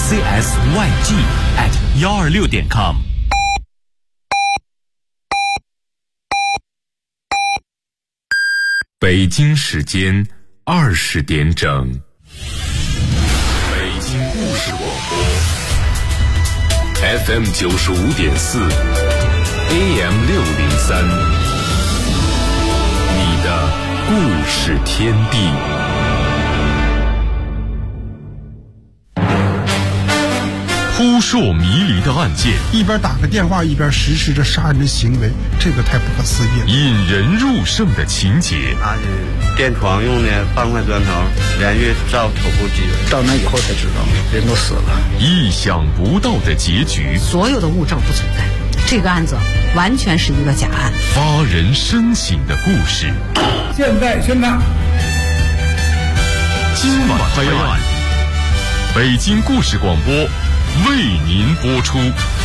CSYG@126.com。北京时间20点整。北京故事广播 FM 95.4 AM 603，你的故事天地。扑朔迷离的案件， 一边打个电话一边实施着杀人的行为，这个太不可思议了。 引人入胜的情节， 他是垫床用的半块砖头，连续照头部击， 到那以后才知道人都死了。 意想不到的结局， 所有的物证不存在，这个案子完全是一个假案。 发人深省的故事， 现在宣判， 今晚拍案，北京故事广播为您播出。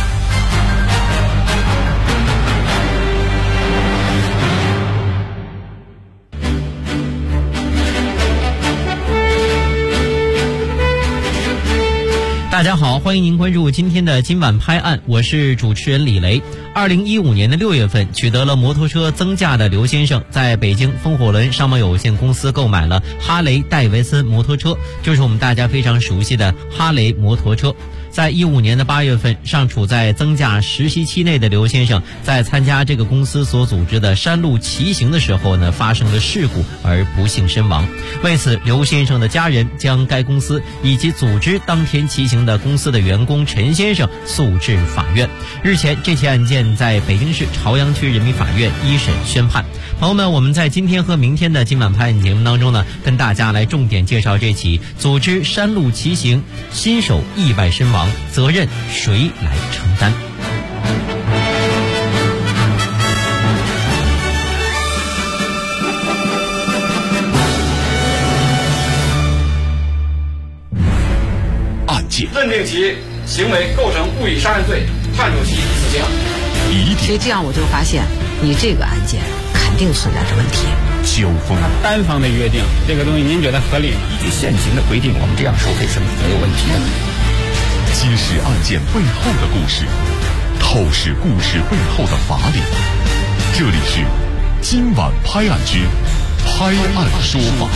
大家好，欢迎您关注今天的今晚拍案，我是主持人李雷。2015年的6月份，取得了摩托车增驾的刘先生，在北京风火轮商贸有限公司购买了哈雷戴维森摩托车，就是我们大家非常熟悉的哈雷摩托车。在15年的8月份，尚处在增驾实习期内的刘先生，在参加这个公司所组织的山路骑行的时候呢，发生了事故而不幸身亡。为此，刘先生的家人将该公司以及组织当天骑行的公司的员工陈先生诉至法院。日前，这起案件在北京市朝阳区人民法院一审宣判。朋友们，我们在今天和明天的今晚拍案节目当中呢，跟大家来重点介绍这起组织山路骑行新手意外身亡，责任谁来承担？ 案件认定其行为构成故意杀人罪，判处其死刑。 所以这样我就发现，你这个案件肯定存在着问题。 交锋， 单方的约定这个东西，您觉得合理吗？ 依据现行的规定，我们这样收费是没有问题的。 揭示案件背后的故事，透视故事背后的法理。这里是今晚拍案之拍案说法。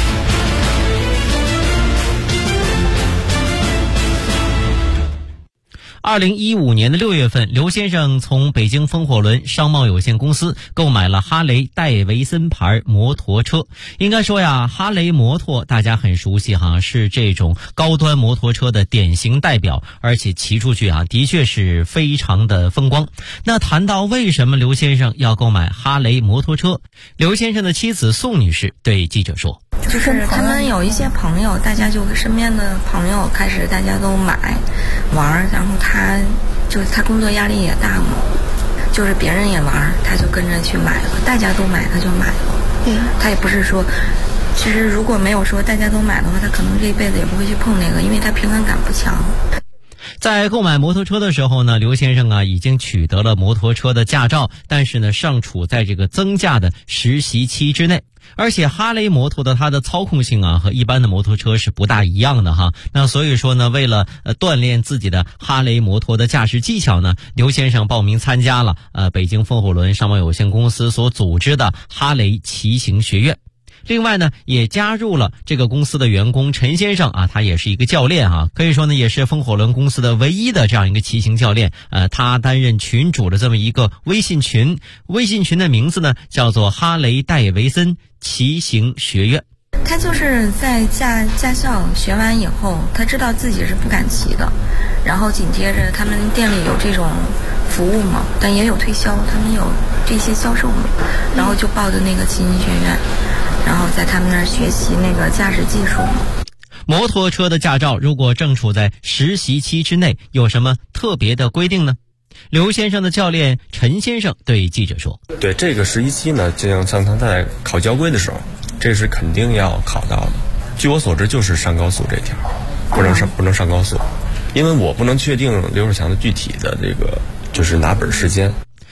2015年的6月份，刘先生从北京风火轮商贸有限公司购买了哈雷戴维森牌摩托车。应该说呀，哈雷摩托大家很熟悉哈，是这种高端摩托车的典型代表，而且骑出去啊，的确是非常的风光。那谈到为什么刘先生要购买哈雷摩托车，刘先生的妻子宋女士对记者说， 就是他们有一些朋友，大家就身边的朋友开始大家都买玩，然后他工作压力也大嘛，就是别人也玩，他就跟着去买了，大家都买他就买了。他也不是说，其实如果没有说大家都买的话，他可能这一辈子也不会去碰那个，因为他平衡感不强。 在购买摩托车的时候呢，刘先生啊已经取得了摩托车的驾照，但是呢尚处在这个增驾的实习期之内。而且哈雷摩托的它的操控性啊和一般的摩托车是不大一样的哈。那所以说呢，为了锻炼自己的哈雷摩托的驾驶技巧呢，刘先生报名参加了北京风火轮商贸有限公司所组织的哈雷骑行学院。另外呢，也加入了这个公司的员工陈先生啊，他也是一个教练啊，可以说呢也是风火轮公司的唯一的这样一个骑行教练。他担任群主的这么一个微信群的名字呢叫做哈雷戴维森骑行学院。 他就是在驾校学完以后，他知道自己是不敢骑的，然后紧接着他们店里有这种服务嘛，但也有推销，他们有这些销售嘛，然后就报的那个骑行学院，然后在他们那儿学习那个驾驶技术嘛。 摩托车的驾照如果正处在实习期之内，有什么特别的规定呢？刘先生的教练陈先生对记者说， 对这个实习期呢，就像他在考交规的时候，这是肯定要考到的。据我所知，就是上高速这条，不能上高速，因为我不能确定刘世强的具体的这个就是拿本时间。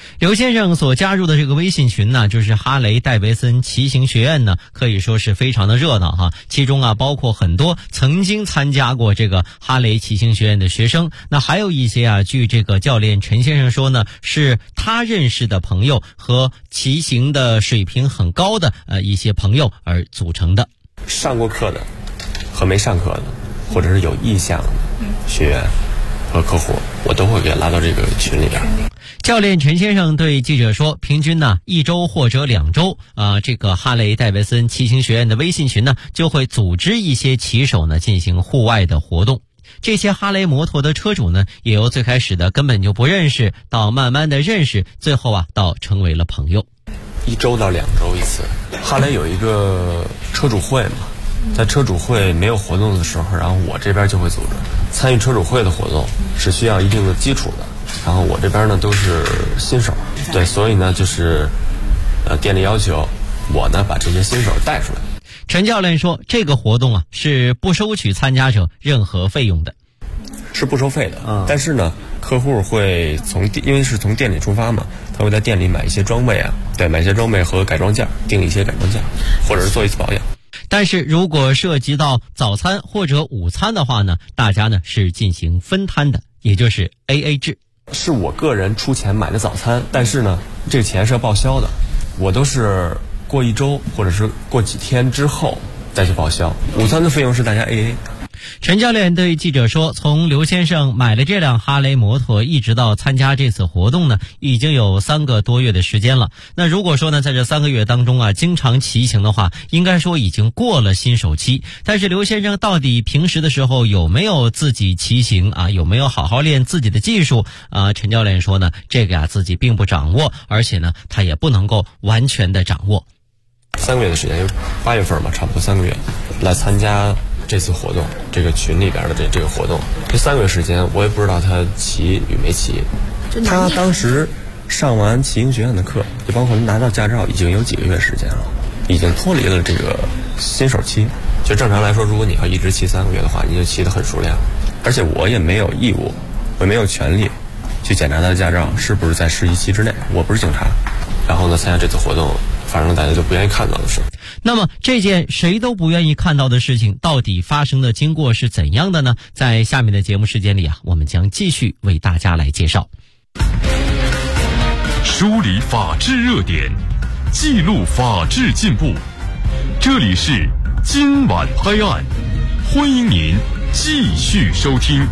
刘先生所加入的这个微信群呢，就是哈雷戴维森骑行学院呢，可以说是非常的热闹哈。其中啊，包括很多曾经参加过这个哈雷骑行学院的学生，那还有一些啊，据这个教练陈先生说呢，是他认识的朋友和骑行的水平很高的一些朋友而组成的。 上过课的和没上课的，或者是有意向的学员和客户，我都会给拉到这个群里边。 教练陈先生对记者说，平均呢1周或者2周这个哈雷戴维森骑行学院的微信群呢就会组织一些骑手呢进行户外的活动。这些哈雷摩托的车主呢，也由最开始的根本就不认识，到慢慢的认识，最后啊到成为了朋友。 1周到2周一次。哈雷有一个车主会嘛，在车主会没有活动的时候，然后我这边就会组织。参与车主会的活动是需要一定的基础的，然后我这边呢都是新手，对，所以呢就是店里要求我呢把这些新手带出来。 陈教练说，这个活动啊是不收取参加者任何费用的， 是不收费的。但是呢，客户会因为是从店里出发嘛，他会在店里买一些装备啊，对，买一些装备和改装件，订一些改装件，或者是做一次保养。 但是如果涉及到早餐或者午餐的话呢，大家呢是进行分摊的，也就是 AA 制。 是我个人出钱买的早餐，但是呢，这个钱是要报销的，我都是过1周或者是过几天之后再去报销。午餐的费用是大家 AA。 陈教练对记者说，从刘先生买了这辆哈雷摩托一直到参加这次活动呢，已经有3个多月的时间了。那如果说呢，在这3个月当中啊，经常骑行的话，应该说已经过了新手期。但是刘先生到底平时的时候有没有自己骑行啊？有没有好好练自己的技术啊？陈教练说呢，这个自己并不掌握，而且呢，他也不能够完全的掌握。 3个月的时间，就8月份嘛，差不多3个月来参加这次活动，这个群里边的这个活动，这3个月时间，我也不知道他骑与没骑。他当时上完骑行学院的课，就包括拿到驾照，已经有几个月时间了，已经脱离了这个新手期。就正常来说，如果你要一直骑3个月的话，你就骑得很熟练。而且我也没有义务，我没有权利去检查他的驾照是不是在适宜期之内，我不是警察。然后呢，参加这次活动，发生了大家就不愿意看到的事。 那么这件谁都不愿意看到的事情，到底发生的经过是怎样的呢？在下面的节目时间里啊，我们将继续为大家来介绍。 梳理法治热点，记录法治进步。这里是今晚拍案，欢迎您继续收听。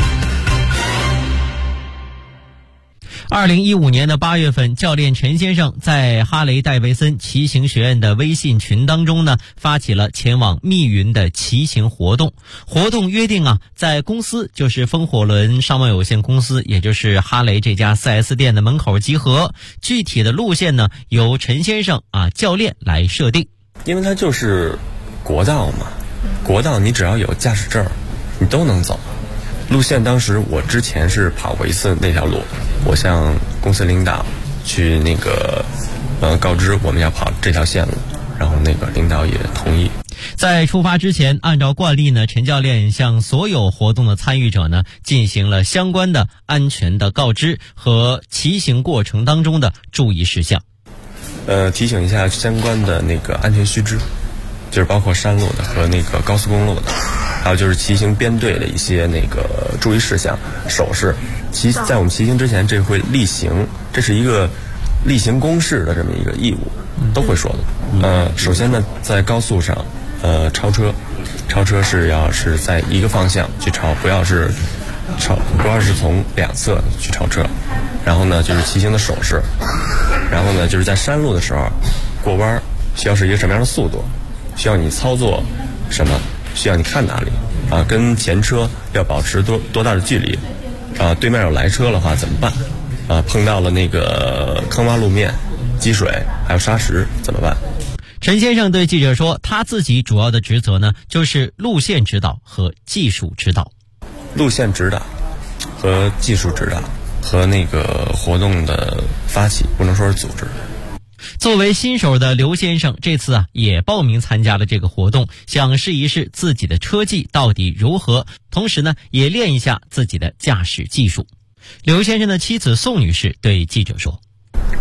2015年的8月份，教练陈先生在哈雷戴维森骑行学院的微信群当中呢，发起了前往密云的骑行活动。活动约定啊，在公司就是风火轮商贸有限公司，也就是哈雷这家 4S 店的门口集合。具体的路线呢，由陈先生教练来设定。 因为它就是国道嘛，国道你只要有驾驶证，你都能走。路线当时我之前是跑过一次那条路，我向公司领导去告知我们要跑这条线路，然后那个领导也同意。 在出发之前，按照惯例呢，陈教练向所有活动的参与者呢进行了相关的安全的告知和骑行过程当中的注意事项。 提醒一下相关的那个安全须知，就是包括山路的和那个高速公路的，还有就是骑行编队的一些那个注意事项、手势。在我们骑行之前，这会例行，这是一个例行公事的这么一个义务，都会说的。首先呢，在高速上，超车是在一个方向去超，不要是从两侧去超车。然后呢，就是骑行的手势。然后呢，就是在山路的时候，过弯需要是一个什么样的速度，需要你操作什么，需要你看哪里啊？跟前车要保持多大的距离啊？对面有来车的话怎么办啊？碰到了那个坑洼路面、积水还有沙石怎么办？ 陈先生对记者说，他自己主要的职责呢，就是路线指导和技术指导。 路线指导和技术指导和那个活动的发起，不能说是组织。 作为新手的刘先生，这次也报名参加了这个活动，想试一试自己的车技到底如何，同时呢，也练一下自己的驾驶技术。刘先生的妻子宋女士对记者说：“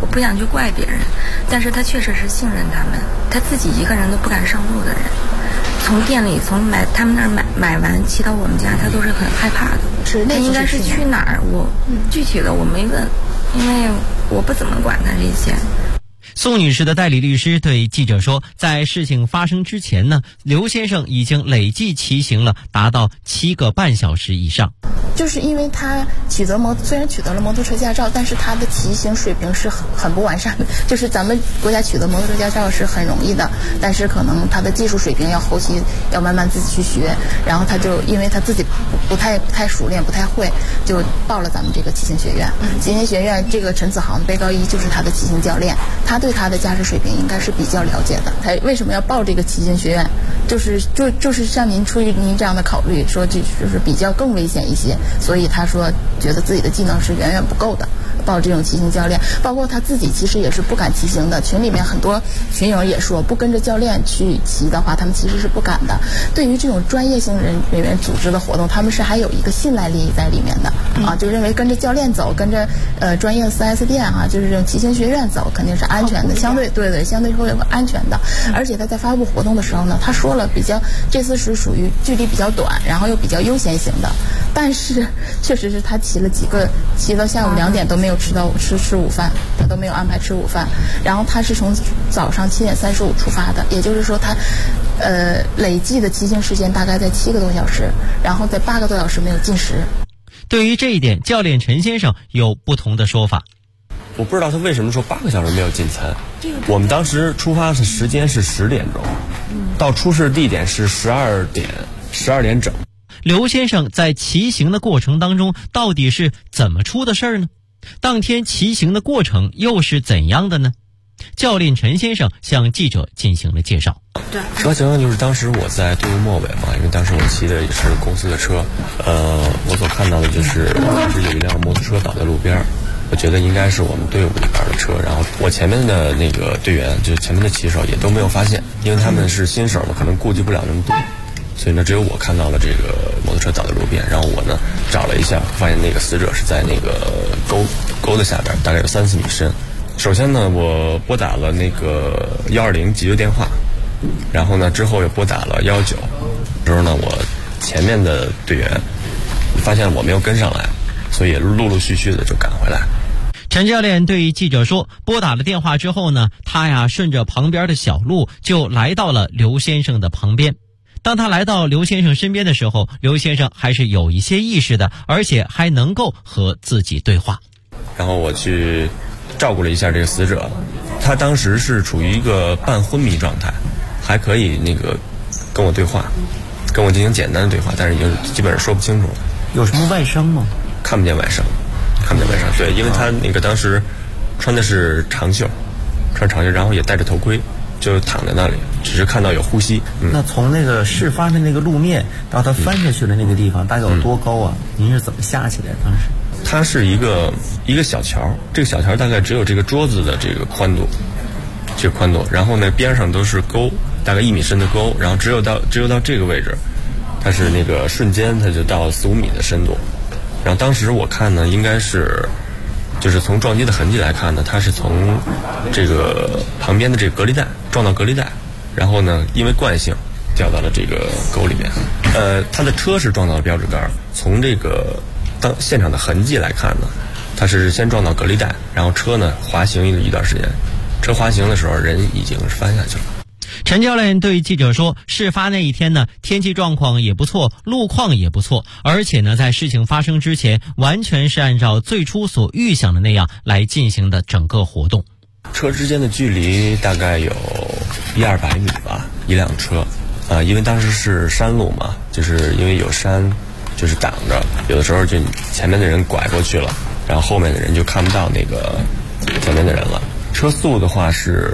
我不想去怪别人，但是他确实是信任他们，他自己一个人都不敢上路的人，从店里他们那儿买完骑到我们家，他都是很害怕的。他应该是去哪儿？我具体的我没问，因为我不怎么管他这些。 宋女士的代理律师对记者说，在事情发生之前呢，刘先生已经累计骑行了达到7个半小时以上。 就是因为他虽然取得了摩托车驾照，但是他的骑行水平是很不完善的。就是咱们国家取得摩托车驾照是很容易的，但是可能他的技术水平后期要慢慢自己去学。然后他就因为他自己不太熟练，不太会，就报了咱们这个骑行学院。骑行学院这个陈子航被告一就是他的骑行教练，他对他的驾驶水平应该是比较了解的。他为什么要报这个骑行学院？就是像出于您这样的考虑，说就是比较更危险一些，所以他说觉得自己的技能是远远不够的，报这种骑行教练。包括他自己其实也是不敢骑行的，群里面很多群友也说，不跟着教练去骑的话，他们其实是不敢的。对于这种专业性人员组织的活动，他们是还有一个信赖利益在里面的啊，就认为跟着教练走，跟着专业的 4S 店啊，就是这种骑行学院走，肯定是安全的，相对会有个安全的。而且他在发布活动的时候呢，他说了这次是属于距离比较短，然后又比较悠闲型的，但是确实是他骑到下午2点都没有吃午饭，他都没有安排吃午饭。然后他是从早上7点35出发的，也就是说他累计的骑行时间大概在7个多小时，然后在8个多小时没有进食。 对于这一点，教练陈先生有不同的说法。 我不知道他为什么说8个小时没有进餐。我们当时出发的时间是10点钟，到出事地点是12点整。 刘先生在骑行的过程当中到底是怎么出的事儿呢？当天骑行的过程又是怎样的呢？教练陈先生向记者进行了介绍。 实话情况就是当时我在队伍末尾嘛，因为当时我骑的也是公司的车，我所看到的就是有一辆摩托车倒在路边，我觉得应该是我们队伍里边的车，然后我前面的那个队员，就前面的骑手也都没有发现，因为他们是新手嘛，可能顾及不了那么多，所以呢，只有我看到了这个摩托车倒在路边，然后我呢找了一下，发现那个死者是在那个沟的下边，大概有3-4米深。首先呢，我拨打了那个120急救电话，然后呢之后又拨打了119，之后呢我前面的队员发现我没有跟上来，所以陆续的就赶回来。 陈教练对记者说，拨打了电话之后呢，他顺着旁边的小路就来到了刘先生的旁边。当他来到刘先生身边的时候，刘先生还是有一些意识的，而且还能够和自己对话。 然后我去照顾了一下这个死者，他当时是处于一个半昏迷状态，还可以跟我对话，跟我进行简单的对话，但是已经基本上说不清楚了。 有什么外伤吗？ 看不见外伤。对，因为他当时穿的是长袖，然后也戴着头盔，就躺在那里，只是看到有呼吸。 那从那个事发的那个路面到他翻下去的那个地方，大概有多高啊？您是怎么下起来的？当时它是一个小桥，这个小桥大概只有这个桌子的这个宽度，然后呢边上都是沟，大概1米深的沟，然后只有到这个位置，它是那个瞬间它就到4-5米的深度。然后当时我看呢，应该是就是从撞击的痕迹来看呢，它是从这个旁边的这个隔离带撞到隔离带，然后呢因为惯性掉到了这个沟里面。他的车是撞到了标志杆，从这个现场的痕迹来看呢，他是先撞到隔离带，然后车呢滑行一段时间，车滑行的时候人已经是翻下去了。 陈教练对记者说，事发那一天呢，天气状况也不错，路况也不错，而且呢在事情发生之前完全是按照最初所预想的那样来进行的整个活动。 车之间的距离大概有100-200米吧，一辆车因为当时是山路嘛，就是因为有山就是挡着，有的时候就前面的人拐过去了，然后后面的人就看不到那个前面的人了。车速的话是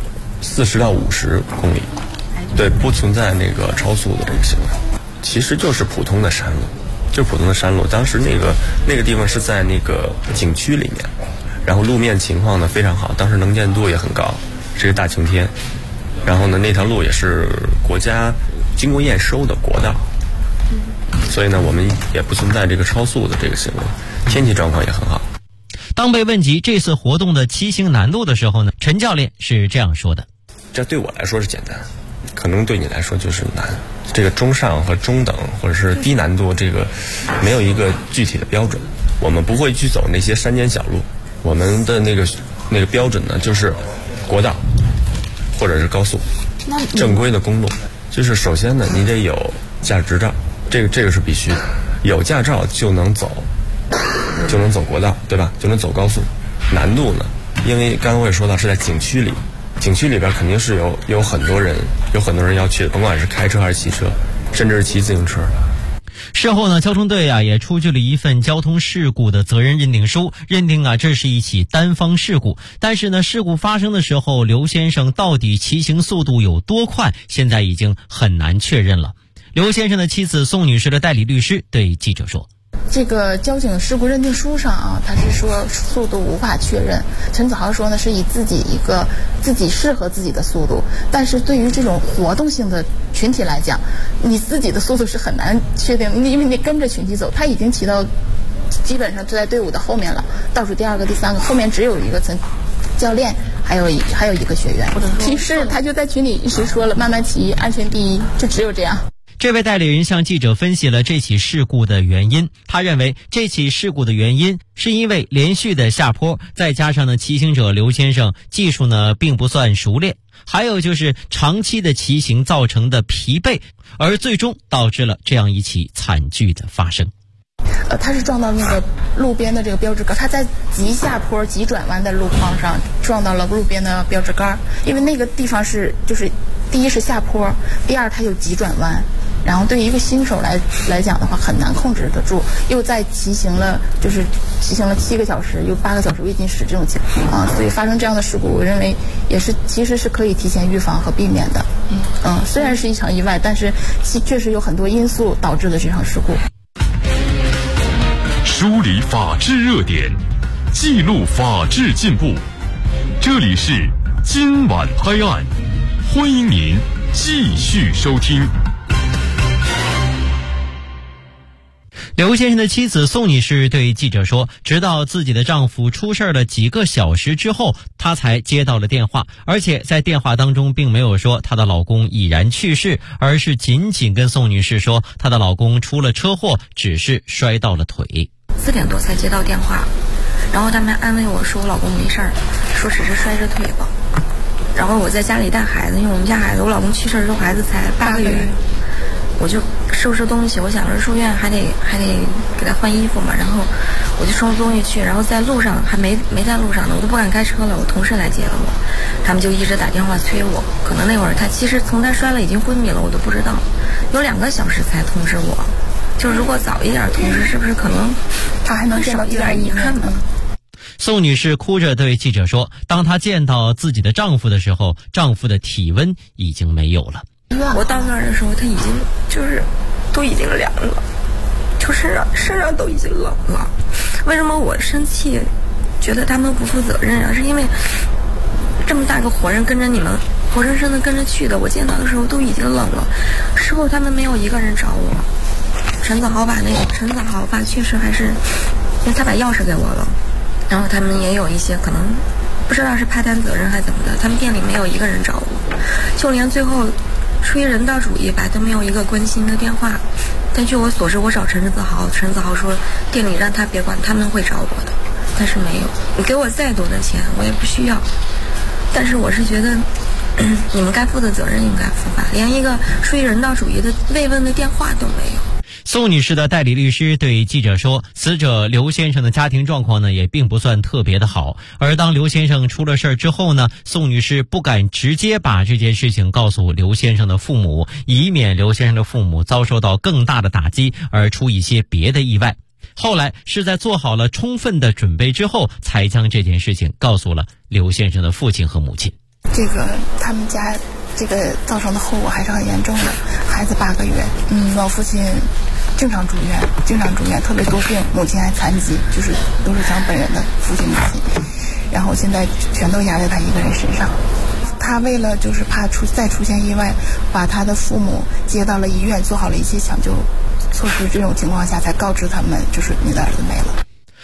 40到50公里，对，不存在那个超速的这个行为。其实就是普通的山路，当时那个地方是在那个景区里面，然后路面情况呢非常好，当时能见度也很高，是一个大晴天，然后呢那条路也是国家经过验收的国道，所以呢我们也不存在这个超速的这个行为，天气状况也很好。 当被问及这次活动的骑行难度的时候呢，陈教练是这样说的： 这对我来说是简单，可能对你来说就是难。这个中上和中等或者是低难度，这个没有一个具体的标准。我们不会去走那些山间小路，我们的那个标准呢，就是国道或者是高速正规的公路。就是首先呢，你得有驾驶执照，这个是必须的。有驾照就能走国道，对吧？就能走高速。难度呢，因为刚刚我也说到是在景区里，景区里边肯定是有很多人要去的，甭管是开车还是骑车，甚至是骑自行车。 事后呢，交通队也出具了一份交通事故的责任认定书，认定这是一起单方事故。但是呢，事故发生的时候，刘先生到底骑行速度有多快，现在已经很难确认了。刘先生的妻子宋女士的代理律师对记者说： 这个交警事故认定书上他是说速度无法确认。陈子豪说呢，是以自己适合自己的速度，但是对于这种活动性的群体来讲，你自己的速度是很难确定，因为你跟着群体走，他已经骑到基本上就在队伍的后面了，倒数第二个、第三个，后面只有一个教练，还有一个学员。平时他就在群里一直说了，慢慢骑，安全第一，就只有这样。 这位代理人向记者分析了这起事故的原因。他认为这起事故的原因是因为连续的下坡，再加上呢骑行者刘先生技术呢并不算熟练，还有就是长期的骑行造成的疲惫，而最终导致了这样一起惨剧的发生。 他是撞到那个路边的这个标志杆，他在急下坡、急转弯的路况上撞到了路边的标志杆，因为那个地方就是第一是下坡，第二它有急转弯，然后对于一个新手来讲的话很难控制得住，又在骑行了7个小时，又8个小时未经驶这种情况所以发生这样的事故，我认为其实是可以提前预防和避免的。虽然是一场意外，但是确实有很多因素导致的这场事故。 梳理法治热点，记录法治进步。这里是今晚拍案，欢迎您继续收听。 刘先生的妻子宋女士对记者说，直到自己的丈夫出事了几个小时之后，她才接到了电话，而且在电话当中并没有说她的老公已然去世，而是仅仅跟宋女士说她的老公出了车祸，只是摔到了腿。 4点多才接到电话，然后他们安慰我说我老公没事儿，说只是摔着腿了。然后我在家里带孩子，因为我们家孩子，我老公去世的时候孩子才8个月，我就收拾东西，我想着住院还得给他换衣服嘛，然后我就收拾东西去，然后在路上还没在路上呢，我都不敢开车了，我同事来接了我，他们就一直打电话催我，可能那会儿他其实从他摔了已经昏迷了，我都不知道，有2个小时才通知我，就如果早一点通知，是不是可能他还能见到一点遗憾呢？ 宋女士哭着对记者说，当她见到自己的丈夫的时候，丈夫的体温已经没有了。 我到那儿的时候，他已经都已经凉了，就身上都已经冷了。为什么我生气，觉得他们不负责任啊？是因为这么大个活人跟着你们活生生的跟着去的，我见到的时候都已经冷了。事后他们没有一个人找我。陈子豪吧确实还是，因为他把钥匙给我了，然后他们也有一些可能不知道是派担责任还是怎么的，他们店里没有一个人找我，就连最后出于人道主义吧都没有一个关心的电话。但据我所知，我找陈子豪说店里让他别管，他们会找我的，但是没有。你给我再多的钱我也不需要，但是我是觉得你们该负的责任应该负吧，连一个出于人道主义的慰问的电话都没有。 宋女士的代理律师对记者说，死者刘先生的家庭状况呢也并不算特别的好，而当刘先生出了事之后呢，宋女士不敢直接把这件事情告诉刘先生的父母，以免刘先生的父母遭受到更大的打击而出一些别的意外。后来是在做好了充分的准备之后，才将这件事情告诉了刘先生的父亲和母亲。 这个他们家这个造成的后果还是很严重的，孩子8个月，我父亲经常住院，特别多病，母亲还残疾，就是都是咱本人的父亲母亲，然后现在全都压在他一个人身上。他为了就是怕再出现意外，把他的父母接到了医院，做好了一些抢救措施，这种情况下才告知他们就是你的儿子没了。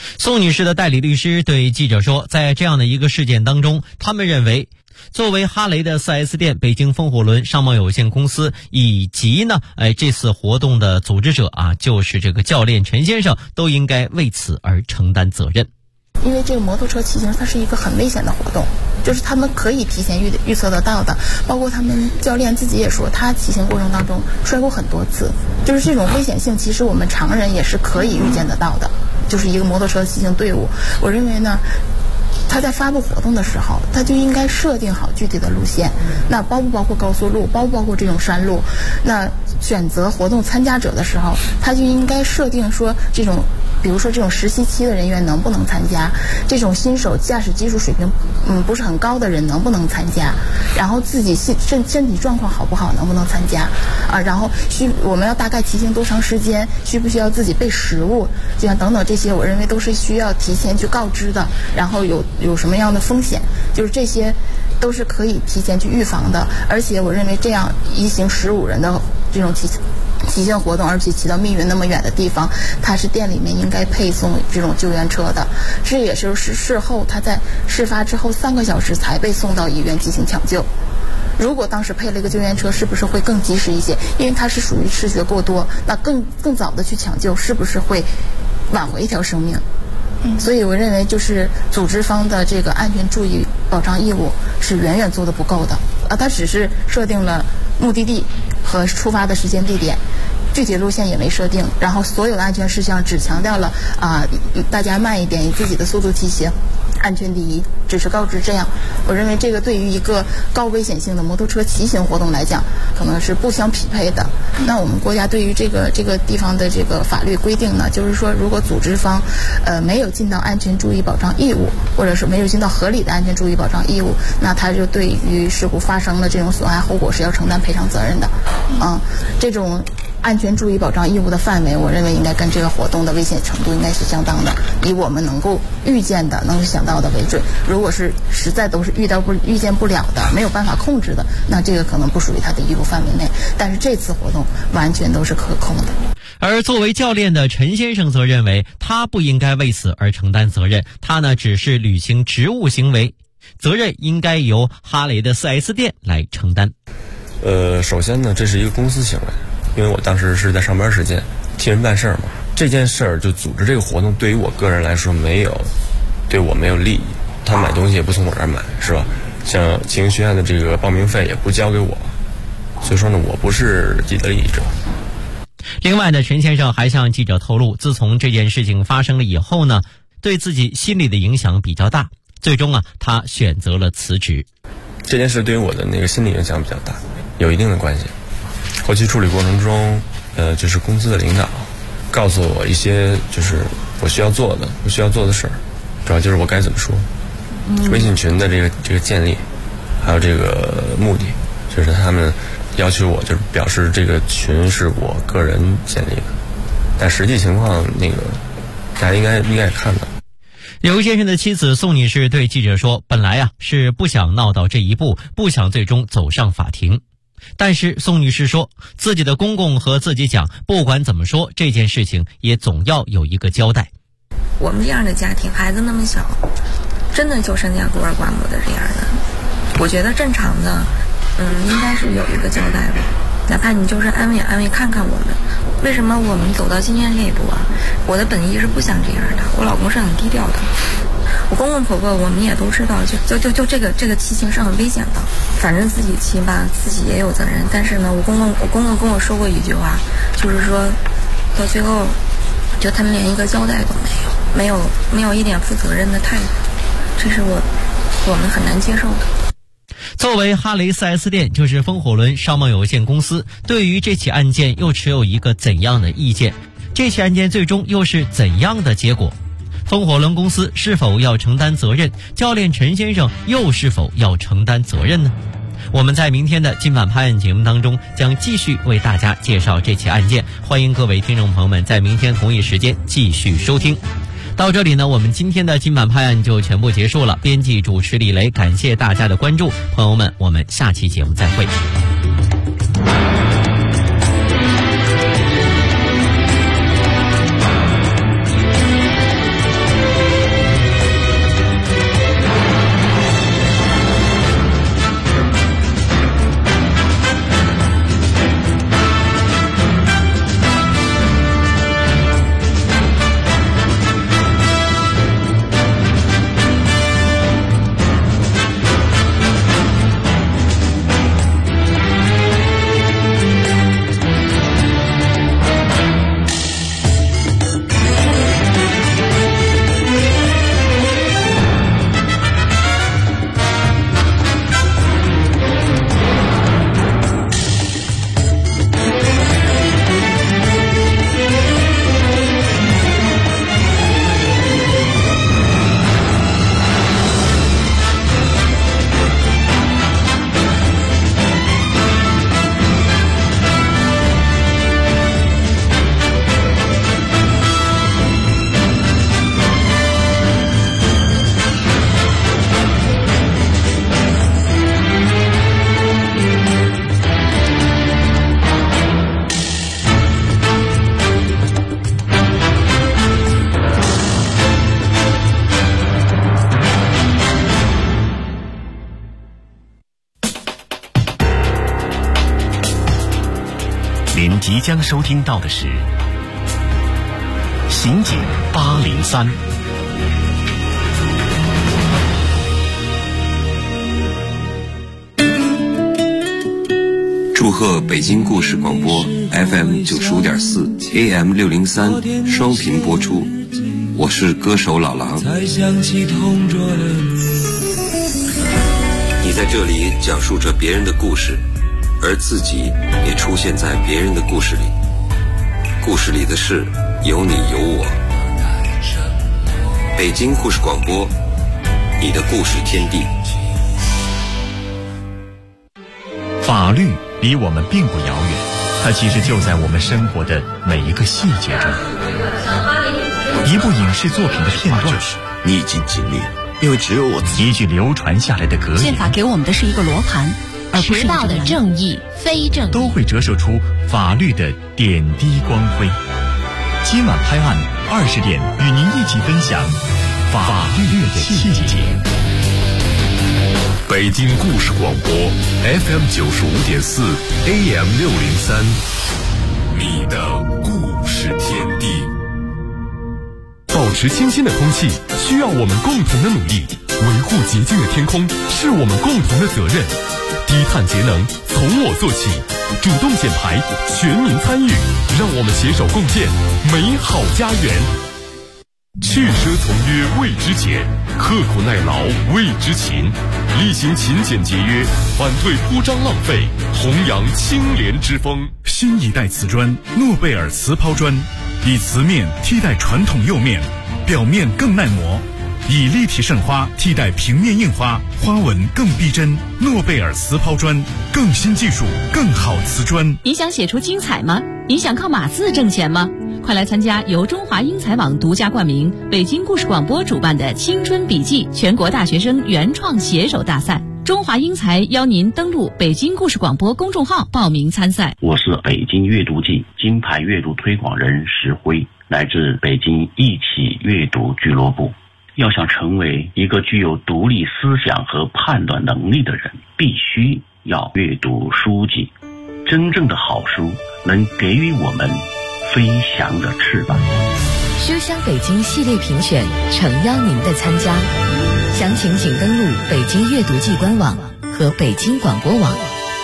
宋女士的代理律师对记者说，在这样的一个事件当中，他们认为作为哈雷的 4S 店北京风火轮商贸有限公司以及呢这次活动的组织者啊，就是这个教练陈先生，都应该为此而承担责任。 因为这个摩托车骑行它是一个很危险的活动，就是他们可以提前预测得到的，包括他们教练自己也说，他骑行过程当中摔过很多次，就是这种危险性其实我们常人也是可以预见得到的。就是一个摩托车骑行队伍，我认为呢，他在发布活动的时候，他就应该设定好具体的路线，那包不包括高速路，包不包括这种山路，那选择活动参加者的时候，他就应该设定说这种，比如说这种实习期的人员能不能参加，这种新手驾驶技术水平不是很高的人能不能参加，然后自己身体状况好不好能不能参加啊，然后我们要大概骑行多长时间，需不需要自己备食物，就像等等这些，我认为都是需要提前去告知的，然后有什么样的风险，就是这些都是可以提前去预防的。而且我认为这样一行15人的这种骑行活动，而且骑到密云那么远的地方，它是店里面应该配送这种救援车的，这也是事后他在事发之后3个小时才被送到医院进行抢救。如果当时配了一个救援车，是不是会更及时一些？因为它是属于失血过多，那更早的去抢救，是不是会挽回一条生命？所以我认为就是组织方的这个安全注意保障义务是远远做得不够的他只是设定了目的地和出发的时间地点，具体路线也没设定，然后所有的安全事项只强调了大家慢一点，以自己的速度骑行，安全第一，只是告知这样。我认为这个对于一个高危险性的摩托车骑行活动来讲，可能是不相匹配的。那我们国家对于这个地方的这个法律规定呢，就是说如果组织方没有尽到安全注意保障义务，或者是没有尽到合理的安全注意保障义务，那他就对于事故发生的这种损害后果是要承担赔偿责任的。这种安全注意保障义务的范围，我认为应该跟这个活动的危险程度应该是相当的，以我们能够预见的、能想到的为准。如果是实在都是预见不了的、没有办法控制的，那这个可能不属于他的义务范围内。但是这次活动完全都是可控的。 而作为教练的陈先生则认为，他不应该为此而承担责任，他呢只是履行职务行为，责任应该由哈雷的 4S 店来承担。 首先呢，这是一个公司行为。因为我当时是在上班时间替人办事儿嘛，这件事儿就组织这个活动，对于我个人来说对我没有利益，他买东西也不从我这儿买，是吧？像骑行学院的这个报名费也不交给我，所以说呢，我不是既得利益者。 另外呢，陈先生还向记者透露，自从这件事情发生了以后呢，对自己心理的影响比较大，最终他选择了辞职。 这件事对于我的那个心理影响比较大，有一定的关系。后期处理过程中，就是公司的领导告诉我一些就是我需要做的事儿，主要就是我该怎么说。微信群的这个建立，还有这个目的，就是他们要求我就是表示这个群是我个人建立的，但实际情况大家应该也看到。 刘先生的妻子宋女士对记者说，本来是不想闹到这一步，不想最终走上法庭。但是宋女士说，自己的公公和自己讲，不管怎么说，这件事情也总要有一个交代。 我们这样的家庭，孩子那么小，真的就剩下孤儿寡母的这样的，我觉得正常的，应该是有一个交代吧。哪怕你就是安慰安慰，看看我们，为什么我们走到今天这一步啊？我的本意是不想这样的，我老公是很低调的。我公公婆婆我们也都知道，就这个骑行是很危险的，反正自己骑吧，自己也有责任。但是呢，我公公跟我说过一句话，就是说到最后，就他们连一个交代都没有一点负责任的态度，这是我们很难接受的。 作为哈雷 4S 店，就是风火轮商贸有限公司，对于这起案件又持有一个怎样的意见？这起案件最终又是怎样的结果？风火轮公司是否要承担责任？教练陈先生又是否要承担责任呢？我们在明天的今晚拍案节目当中将继续为大家介绍这起案件，欢迎各位听众朋友们在明天同一时间继续收听。到这里呢，我们今天的今晚拍案就全部结束了。编辑主持李雷，感谢大家的关注，朋友们，我们下期节目再会。 即将收听到的是刑警803。 祝贺北京故事广播 FM 95.4 AM 603双频播出，我是歌手老狼。你在这里讲述着别人的故事，而自己也出现在别人的故事里，故事里的事有你有我。北京故事广播，你的故事天地。 法律离我们并不遥远，它其实就在我们生活的每一个细节中。一部影视作品的片段， 你已经尽力，因为只有我自己。 一句流传下来的格言， 宪法给我们的是一个罗盘，而不是道的正义、非正义， 都会折射出法律的点滴光辉。今晚拍案20点，与您一起分享法律的细节。 北京故事广播 FM 95.4 AM 603，你的故事天地。保持清新的空气需要我们共同的努力，维护洁净的天空是我们共同的责任。低碳节能从我做起，主动减排，全民参与，让我们携手共建美好家园。去奢从约为之俭，刻苦耐劳为之勤，厉行勤俭节约，反对铺张浪费，弘扬清廉之风。 新一代瓷砖诺贝尔瓷抛砖，以瓷面替代传统釉面，表面更耐磨，以立体渗花替代平面印花，花纹更逼真。诺贝尔瓷抛砖，更新技术，更好瓷砖。 你想写出精彩吗？你想靠码字挣钱吗？快来参加由中华英才网独家冠名、北京故事广播主办的青春笔记全国大学生原创写手大赛。中华英才邀您登录北京故事广播公众号报名参赛。 我是北京阅读季金牌阅读推广人石辉，来自北京一起阅读俱乐部。要想成为一个具有独立思想和判断能力的人，必须要阅读书籍。真正的好书能给予我们飞翔的翅膀。 书香北京系列评选诚邀您的参加，详情请登录北京阅读季官网和北京广播网。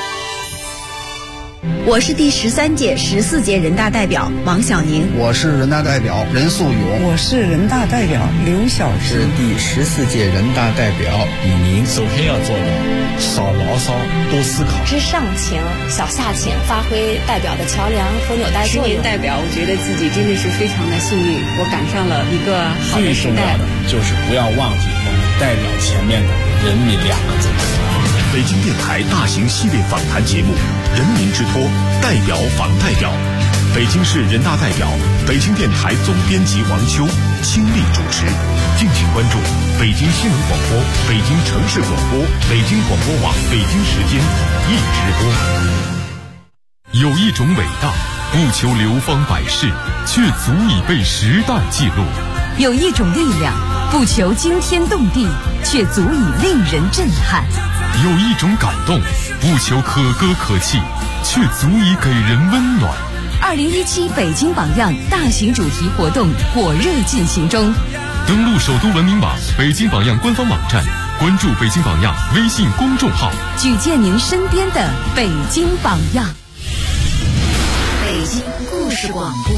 我是第13届、14届人大代表王小宁。 我是人大代表任素勇。 我是人大代表刘晓芝。 是第14届人大代表李宁。 首先要做的，少牢骚，多思考。 知上情，小下情，发挥代表的桥梁和纽带作用。 10年代表，我觉得自己真的是非常的幸运，我赶上了一个好的时代。 最重要的就是不要忘记我们代表前面的人民2个字。 北京电台大型系列访谈节目《人民之托》，代表访代表，北京市人大代表，北京电台总编辑王秋倾力主持。敬请关注北京新闻广播、北京城市广播、北京广播网北京时间一直播。 有一种伟大，不求流芳百世，却足以被时代记录； 有一种力量，不求惊天动地，却足以令人震撼； 有一种感动，不求可歌可泣，却足以给人温暖。 2017北京榜样大型主题活动火热进行中， 登录首都文明网、北京榜样官方网站，关注北京榜样微信公众号， 举荐您身边的北京榜样。 北京故事广播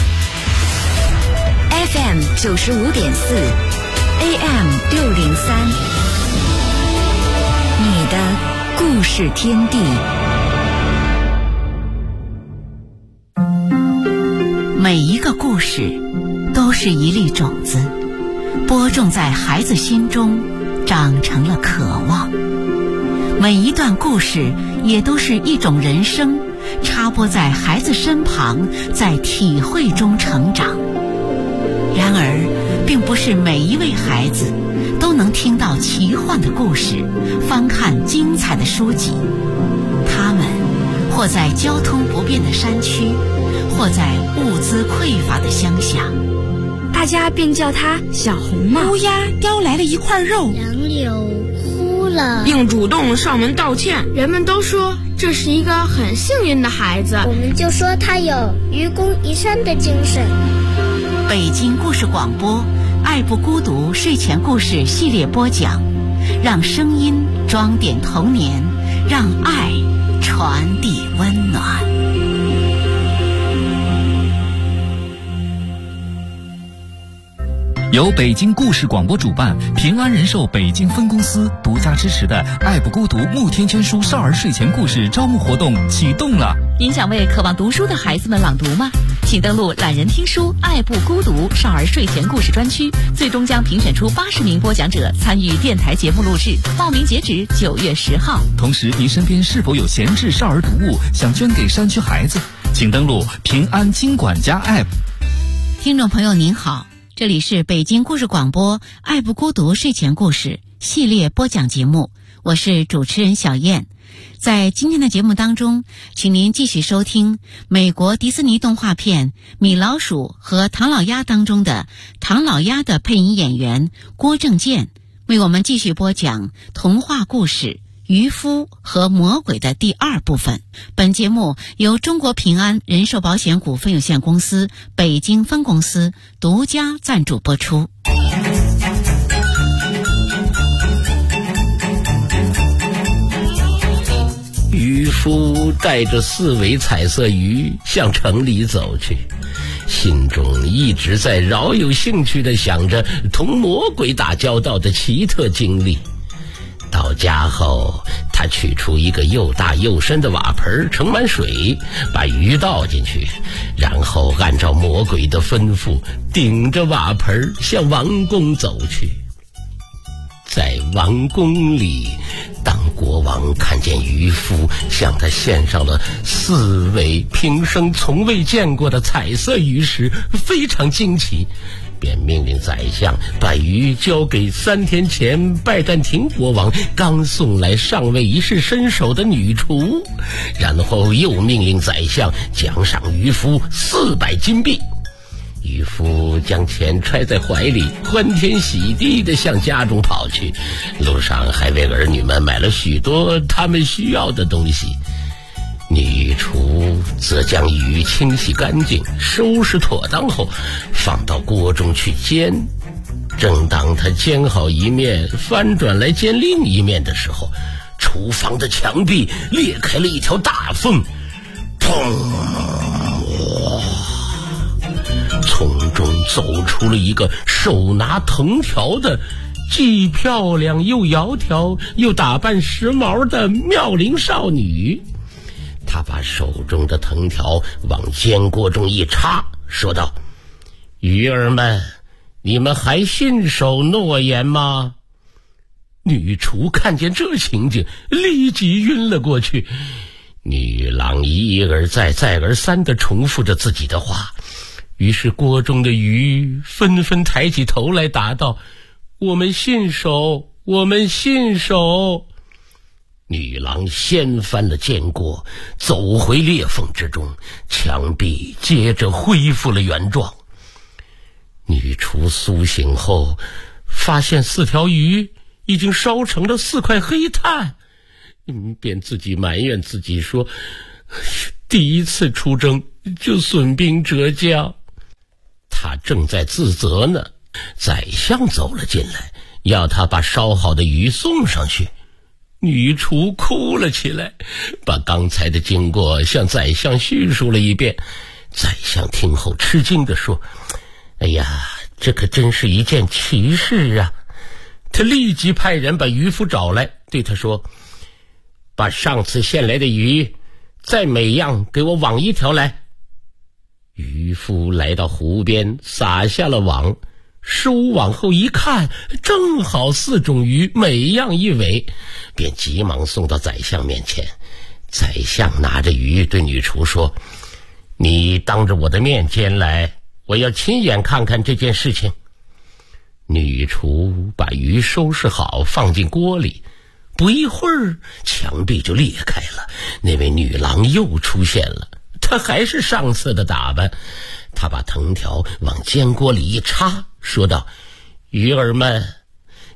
FM 95.4 AM 603，你的故事天地。 每一个故事都是一粒种子，播种在孩子心中，长成了渴望。每一段故事也都是一种人生，插播在孩子身旁，在体会中成长。然而，并不是每一位孩子都能听到奇幻的故事，翻看精彩的书籍。他们或在交通不便的山区，或在物资匮乏的乡下， 大家便叫它小红帽。 乌鸦叼来了一块肉， 杨柳呼了， 并主动上门道歉。 人们都说这是一个很幸运的孩子， 我们就说他有愚公移山的精神。 北京故事广播爱不孤独睡前故事系列播讲，让声音装点童年，让爱传递温暖。 由北京故事广播主办，平安人寿北京分公司独家支持的爱不孤独慕天全书少儿睡前故事招募活动启动了。 您想为渴望读书的孩子们朗读吗？请登录懒人听书爱不孤独少儿睡前故事专区，最终将评选出80名播讲者参与电台节目录制，报名截止9月10号。 同时，您身边是否有闲置少儿读物想捐给山区孩子？请登录平安金管家 App。 听众朋友您好，这里是北京故事广播爱不孤独睡前故事系列播讲节目，我是主持人小燕。在今天的节目当中，请您继续收听美国迪士尼动画片《米老鼠和唐老鸭》当中的唐老鸭的配音演员郭正健为我们继续播讲童话故事渔夫和魔鬼的第2部分。本节目由中国平安人寿保险股份有限公司北京分公司独家赞助播出。 渔夫带着4尾彩色鱼向城里走去，心中一直在饶有兴趣地想着同魔鬼打交道的奇特经历。到家后，他取出一个又大又深的瓦盆，盛满水，把鱼倒进去，然后按照魔鬼的吩咐，顶着瓦盆向王宫走去。在王宫里，当国王看见渔夫向他献上了4尾平生从未见过的彩色鱼时，非常惊奇，便命令宰相把鱼交给3天前拜占庭国王刚送来尚未一试身手的女厨，然后又命令宰相奖赏渔夫400金币。渔夫将钱揣在怀里，欢天喜地地向家中跑去，路上还为儿女们买了许多他们需要的东西。女厨则将鱼清洗干净，收拾妥当后放到锅中去煎。正当她煎好一面，翻转来煎另一面的时候，厨房的墙壁裂开了一条大缝，砰！从中走出了一个手拿藤条的既漂亮又窈窕又打扮时髦的妙龄少女。她把手中的藤条往煎锅中一插，说道：鱼儿们，你们还信守诺言吗？女厨看见这情景，立即晕了过去。女郎一而再再而三地重复着自己的话，于是锅中的鱼纷纷抬起头来答道：我们信守，我们信守。女郎掀翻了煎锅，走回裂缝之中，墙壁接着恢复了原状。女厨苏醒后，发现4条鱼已经烧成了4块黑炭，便自己埋怨自己说：第一次出征就损兵折将。他正在自责呢，宰相走了进来，要他把烧好的鱼送上去。女厨哭了起来，把刚才的经过向宰相叙述了一遍。宰相听后吃惊地说：哎呀，这可真是一件奇事啊！他立即派人把渔夫找来，对他说：把上次献来的鱼再每样给我网1条来。渔夫来到湖边，撒下了网，收网后一看，正好4种鱼，每样1尾，便急忙送到宰相面前。宰相拿着鱼对女厨说：你当着我的面煎来，我要亲眼看看这件事情。女厨把鱼收拾好，放进锅里，不一会儿，墙壁就裂开了，那位女郎又出现了。她还是上次的打扮，她把藤条往煎锅里一插，说道：鱼儿们，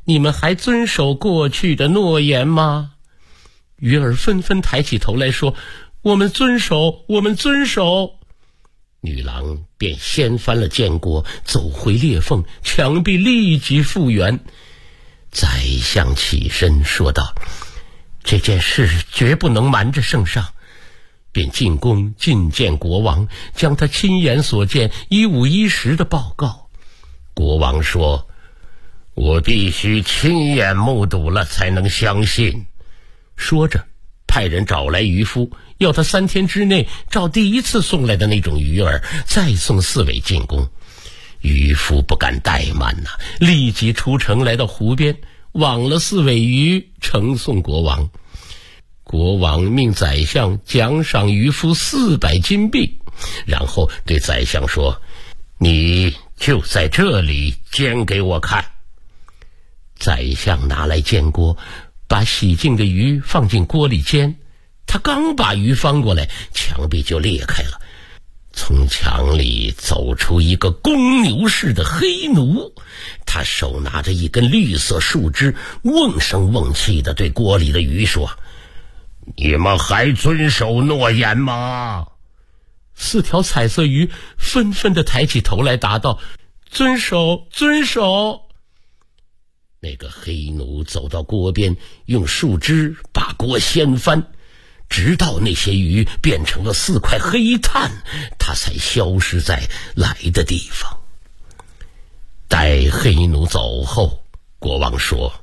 你们还遵守过去的诺言吗？鱼儿纷纷抬起头来说，我们遵守，我们遵守。女郎便掀翻了剑锅，走回裂缝，墙壁立即复原。宰相起身说道，这件事绝不能瞒着圣上，便进宫觐见国王，将他亲眼所见一五一十的报告。国王说，我必须亲眼目睹了才能相信。说着派人找来渔夫，要他3天之内照第一次送来的那种鱼儿再送4尾进宫。渔夫不敢怠慢立即出城来到湖边，网了4尾鱼呈送国王。国王命宰相奖赏渔夫400金币，然后对宰相说，你就在这里煎给我看。宰相拿来煎锅，把洗净的鱼放进锅里煎。他刚把鱼翻过来，墙壁就裂开了，从墙里走出一个公牛似的黑奴，他手拿着一根绿色树枝，瓮声瓮气地对锅里的鱼说，你们还遵守诺言吗？4条彩色鱼纷纷地抬起头来答道，遵守，遵守。那个黑奴走到锅边，用树枝把锅掀翻，直到那些鱼变成了4块黑炭，他才消失在来的地方。待黑奴走后，国王说，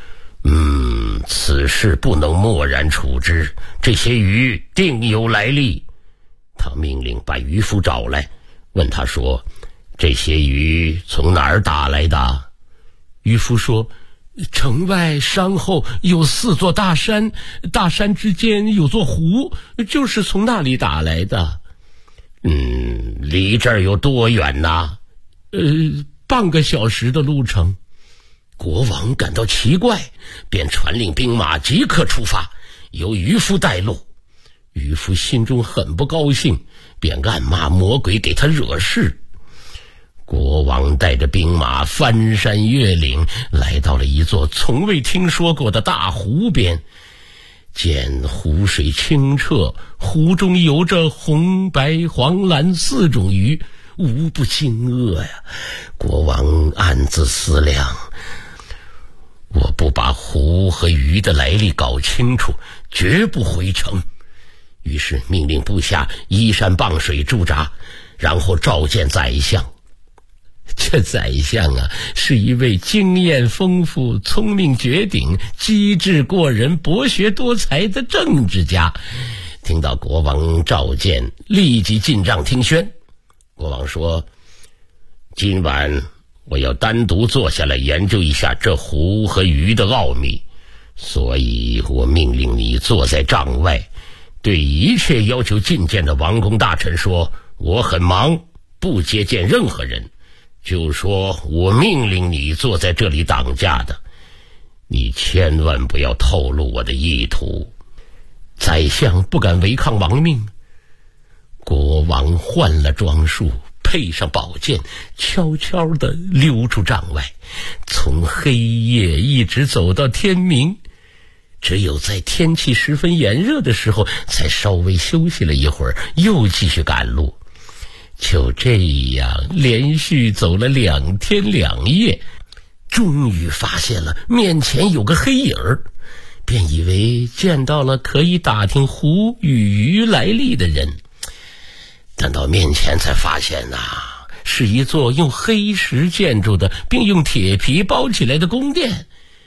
此事不能漠然处之，这些鱼定有来历。他命令把渔夫找来，问他说，这些鱼从哪儿打来的？渔夫说，城外山后有4座大山，大山之间有座湖，就是从那里打来的。离这儿有多远呢？半个小时的路程。国王感到奇怪，便传令兵马即刻出发，由渔夫带路。渔夫心中很不高兴，便暗骂魔鬼给他惹事。国王带着兵马翻山越岭，来到了一座从未听说过的大湖边。见湖水清澈，湖中游着红白黄蓝4种鱼，无不惊愕呀。国王暗自思量，我不把湖和鱼的来历搞清楚，绝不回城。于是命令部下依山傍水驻扎，然后召见宰相。这宰相是一位经验丰富、聪明绝顶、机智过人、博学多才的政治家。听到国王召见，立即进帐听宣。国王说，今晚我要单独坐下来研究一下这湖和鱼的奥秘，所以我命令你坐在帐外，对一切要求觐见的王公大臣说，我很忙，不接见任何人，就说我命令你坐在这里挡驾的，你千万不要透露我的意图。宰相不敢违抗王命，国王换了装束，配上宝剑，悄悄地溜出帐外，从黑夜一直走到天明。只有在天气十分炎热的时候，才稍微休息了一会儿，又继续赶路。就这样连续走了2天2夜，终于发现了面前有个黑影儿，便以为见到了可以打听湖与鱼来历的人。但到面前才发现是一座用黑石建筑的，并用铁皮包起来的宫殿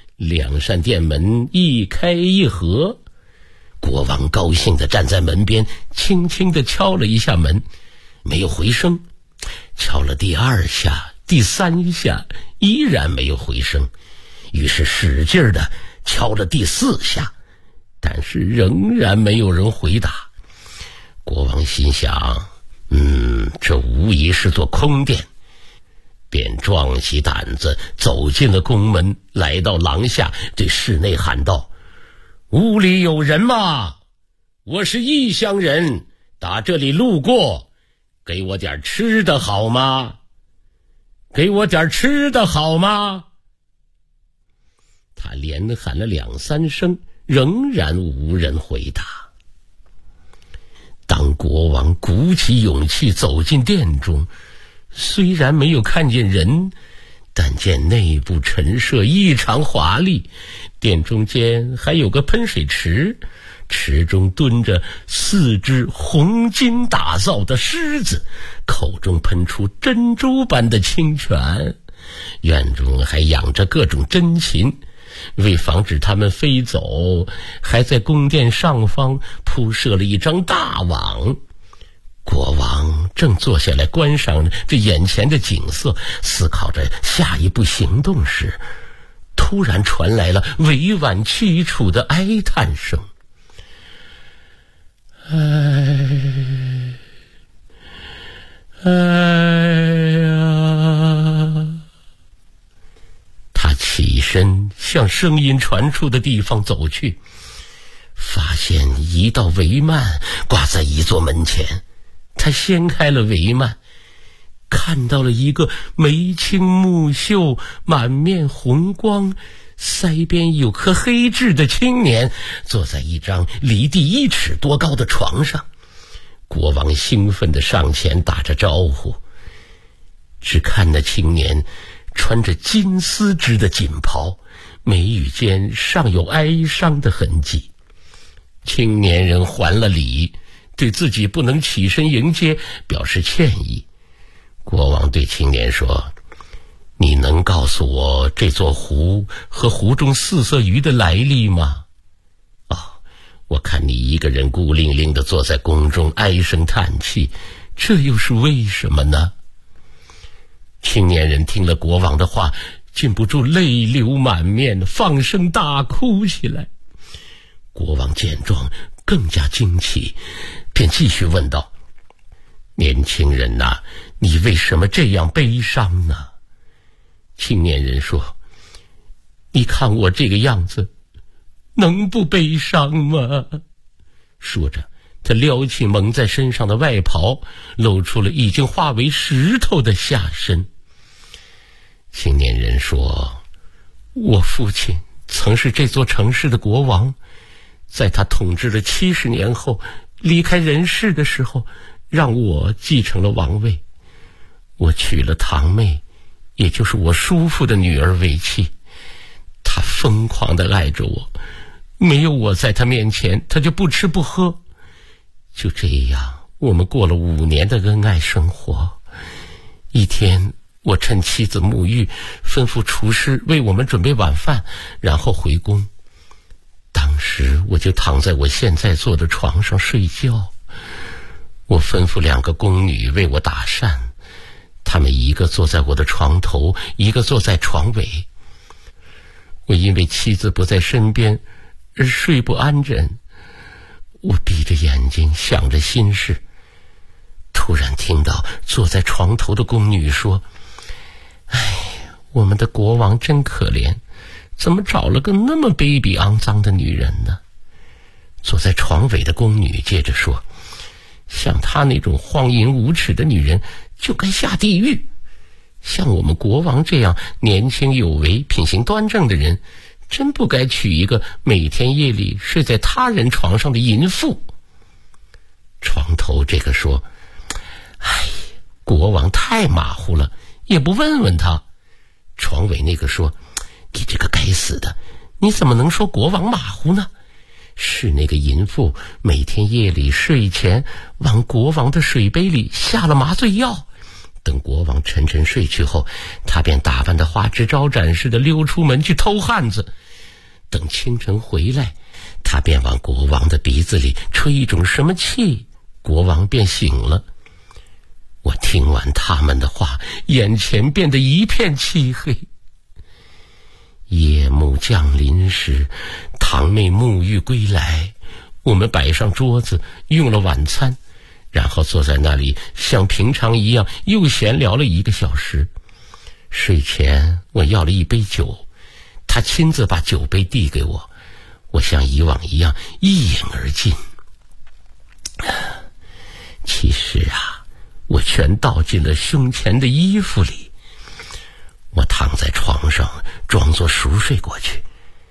，2扇殿门一开一合。国王高兴地站在门边，轻轻地敲了一下门，没有回声。敲了第2下、第3下，依然没有回声。于是使劲地敲了第4下，但是仍然没有人回答。国王心想，这无疑是座空殿，便壮起胆子走进了宫门，来到廊下，对室内喊道，屋里有人吗？我是异乡人，打这里路过，给我点吃的好吗？给我点吃的好吗？ 他连喊了2、3声，仍然无人回答。当国王鼓起勇气走进殿中，虽然没有看见人，但见内部陈设异常华丽，殿中间还有个喷水池，池中蹲着4只红金打造的狮子，口中喷出珍珠般的清泉。院中还养着各种珍禽，为防止它们飞走，还在宫殿上方铺设了一张大网。国王正坐下来观赏这眼前的景色，思考着下一步行动时，突然传来了委婉凄楚的哀叹声。他起身向声音传出的地方走去，发现一道帷幔挂在一座门前。他掀开了帷幔，看到了一个眉清目秀、满面红光、腮边有颗黑痣的青年，坐在一张离地1尺多高的床上。国王兴奋地上前打着招呼，只看那青年穿着金丝织的锦袍，眉宇间尚有哀伤的痕迹。青年人还了礼，对自己不能起身迎接表示歉意。国王对青年说：你能告诉我这座湖和湖中4色鱼的来历吗？我看你一个人孤零零地坐在宫中唉声叹气，这又是为什么呢？青年人听了国王的话，禁不住泪流满面，放声大哭起来。国王见状更加惊奇，便继续问道：年轻人啊，你为什么这样悲伤呢？青年人说：你看我这个样子，能不悲伤吗？说着，他撩起蒙在身上的外袍，露出了已经化为石头的下身。青年人说：我父亲曾是这座城市的国王，在他统治了70年后离开人世的时候，让我继承了王位。我娶了堂妹，也就是我叔父的女儿为妻。他疯狂地爱着我，没有我在他面前，他就不吃不喝。就这样，我们过了5年的恩爱生活。一天，我趁妻子沐浴，吩咐厨师为我们准备晚饭，然后回宫。当时我就躺在我现在坐的床上睡觉。我吩咐2个宫女为我打扇，她们一个坐在我的床头，一个坐在床尾。我因为妻子不在身边而睡不安枕，我闭着眼睛想着心事。突然听到坐在床头的宫女说：我们的国王真可怜，怎么找了个那么卑鄙肮脏的女人呢？坐在床尾的宫女接着说：像她那种荒淫无耻的女人就该下地狱，像我们国王这样年轻有为、品行端正的人，真不该娶一个每天夜里睡在他人床上的淫妇。床头这个说：国王太马虎了，也不问问他。床尾那个说：你这个该死的，你怎么能说国王马虎呢？是那个淫妇每天夜里睡前往国王的水杯里下了麻醉药，等国王沉沉睡去后，他便打扮得花枝招展似的溜出门去偷汉子。等清晨回来，他便往国王的鼻子里吹一种什么气，国王便醒了。我听完他们的话，眼前变得一片漆黑。夜幕降临时，堂妹沐浴归来，我们摆上桌子，用了晚餐，然后坐在那里像平常一样又闲聊了1个小时。睡前我要了一杯酒，他亲自把酒杯递给我，我像以往一样一饮而尽。其实我全倒进了胸前的衣服里。我躺在床上装作熟睡过去，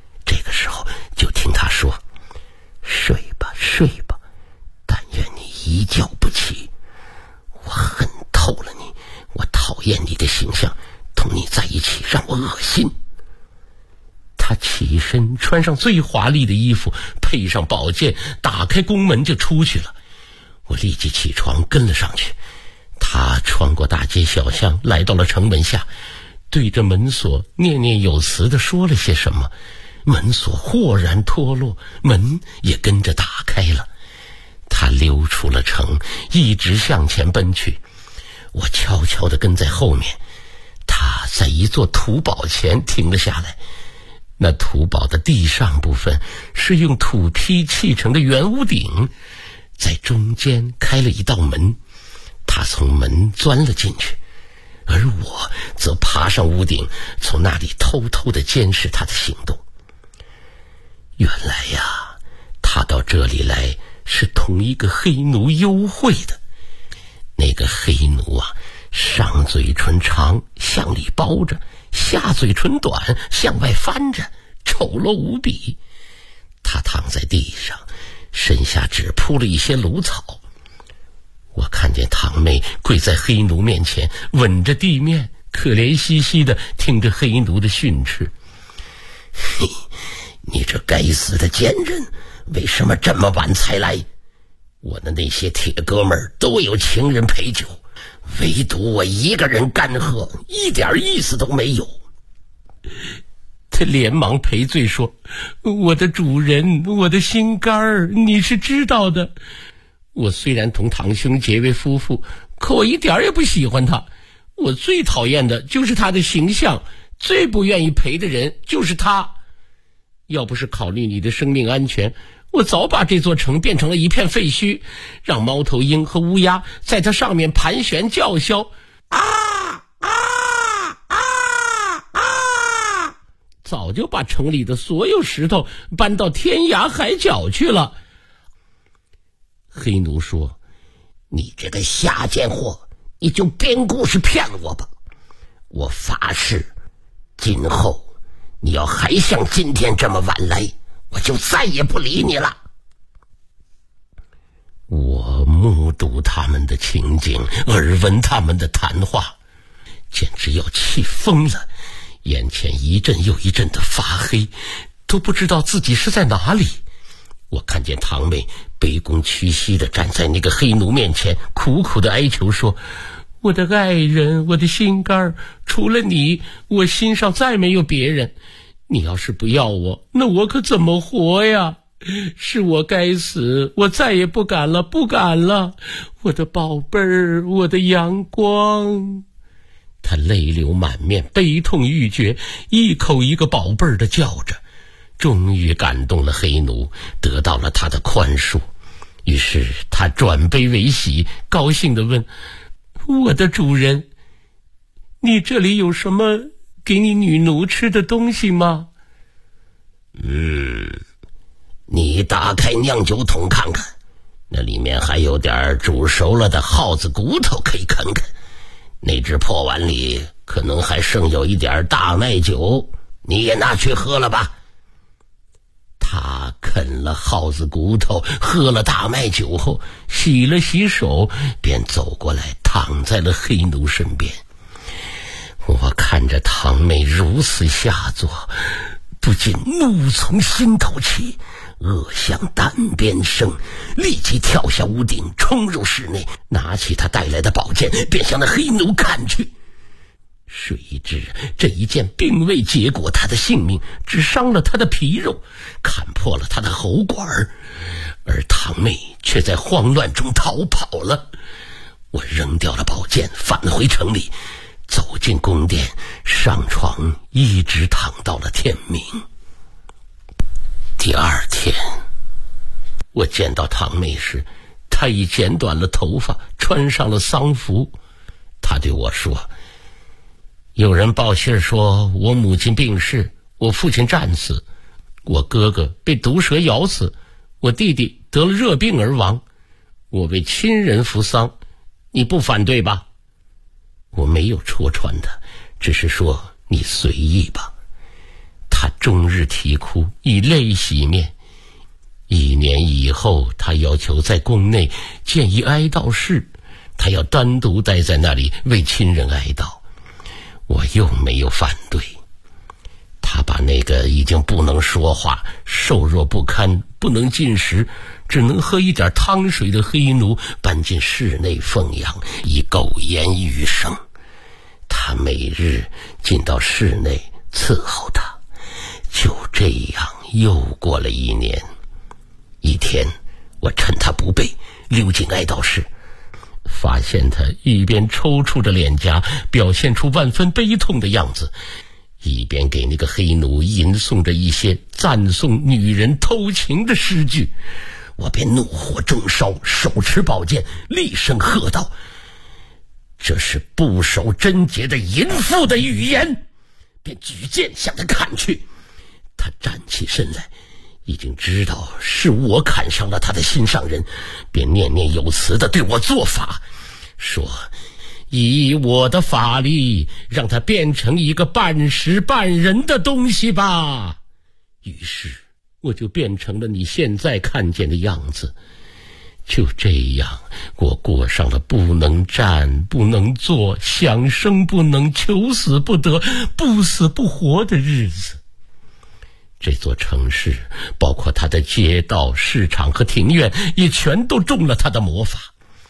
同你在一起让我恶心。他起身穿上最华丽的衣服，配上宝剑，打开宫门就出去了。我立即起床跟了上去。他穿过大街小巷，来到了城门下，对着门锁念念有词地说了些什么。门锁豁然脱落，门也跟着打开了。他溜出了城，一直向前奔去。我悄悄地跟在后面。他在一座土堡前停了下来。那土堡的地上部分是用土坯砌成的圆屋顶，在中间开了一道门。他从门钻了进去，而我则爬上屋顶，从那里偷偷地监视他的行动。原来呀，他到这里来是同一个黑奴幽会的。那个黑奴啊，上嘴唇长，向里包着，下嘴唇短，向外翻着，丑陋无比。他躺在地上，身下只铺了一些芦草。我看见堂妹跪在黑奴面前，吻着地面，可怜兮兮地听着黑奴的训斥。嘿，你这该死的奸人，为什么这么晚才来？我的那些铁哥们儿都有情人陪酒，唯独我一个人干喝，一点意思都没有。他连忙赔罪说，我的主人，我的心肝儿，你是知道的。我虽然同堂兄结为夫妇，可我一点也不喜欢他。我最讨厌的就是他的形象，最不愿意陪的人就是他。要不是考虑你的生命安全，我早把这座城变成了一片废墟，让猫头鹰和乌鸦在它上面盘旋叫嚣，早就把城里的所有石头搬到天涯海角去了。黑奴说，你这个下贱货，你就编故事骗我吧。我发誓，今后你要还像今天这么晚来，我就再也不理你了。我目睹他们的情景，耳闻他们的谈话，简直要气疯了，眼前一阵又一阵的发黑，都不知道自己是在哪里。我看见堂妹卑躬屈膝地站在那个黑奴面前，苦苦地哀求说，我的爱人，我的心肝，除了你，我心上再没有别人。你要是不要我，那我可怎么活呀？是我该死，我再也不敢了，不敢了，我的宝贝儿，我的阳光。他泪流满面，悲痛欲绝，一口一个宝贝儿地叫着，终于感动了黑奴，得到了他的宽恕。于是他转悲为喜，高兴地问，我的主人，你这里有什么给你女奴吃的东西吗？你打开酿酒桶看看，那里面还有点煮熟了的耗子骨头可以啃啃，那只破碗里可能还剩有一点大麦酒，你也拿去喝了吧。他啃了耗子骨头，喝了大麦酒后，洗了洗手，便走过来躺在了黑奴身边。我看着堂妹如此下作，不禁怒从心头起，恶向胆边生，立即跳下屋顶，冲入室内，拿起他带来的宝剑，便向那黑奴砍去。谁知这一剑并未结果他的性命，只伤了他的皮肉，砍破了他的喉管，而堂妹却在慌乱中逃跑了。我扔掉了宝剑，返回城里，走进宫殿，上床一直躺到了天明。第二天，我见到堂妹时，她已剪短了头发，穿上了丧服。她对我说，有人报信说我母亲病逝，我父亲战死，我哥哥被毒蛇咬死，我弟弟得了热病而亡，我为亲人扶丧，你不反对吧？我没有戳穿他，只是说你随意吧。他终日啼哭，以泪洗面。1年以后，他要求在宫内建一哀悼室，他要单独待在那里为亲人哀悼。 我又没有反对。他把那个已经不能说话、瘦弱不堪、不能进食、只能喝一点汤水的黑奴搬进室内奉养，以苟延余生。他每日进到室内伺候他。就这样又过了1年。一天，我趁他不备，溜进哀悼室，发现他一边抽搐着脸颊，表现出万分悲痛的样子，一边给那个黑奴吟诵着一些赞颂女人偷情的诗句。我便怒火中烧，手持宝剑，厉声喝道：这是不守贞洁的淫妇的语言！便举剑向他砍去。他站起身来，已经知道是我砍伤了他的心上人，便念念有词地对我做法，说：以我的法力，让他变成一个半石半人的东西吧。于是我就变成了你现在看见的样子。就这样，我过上了不能站、不能坐、想生不能、求死不得、不死不活的日子。这座城市，包括它的街道、市场和庭院，也全都中了他的魔法。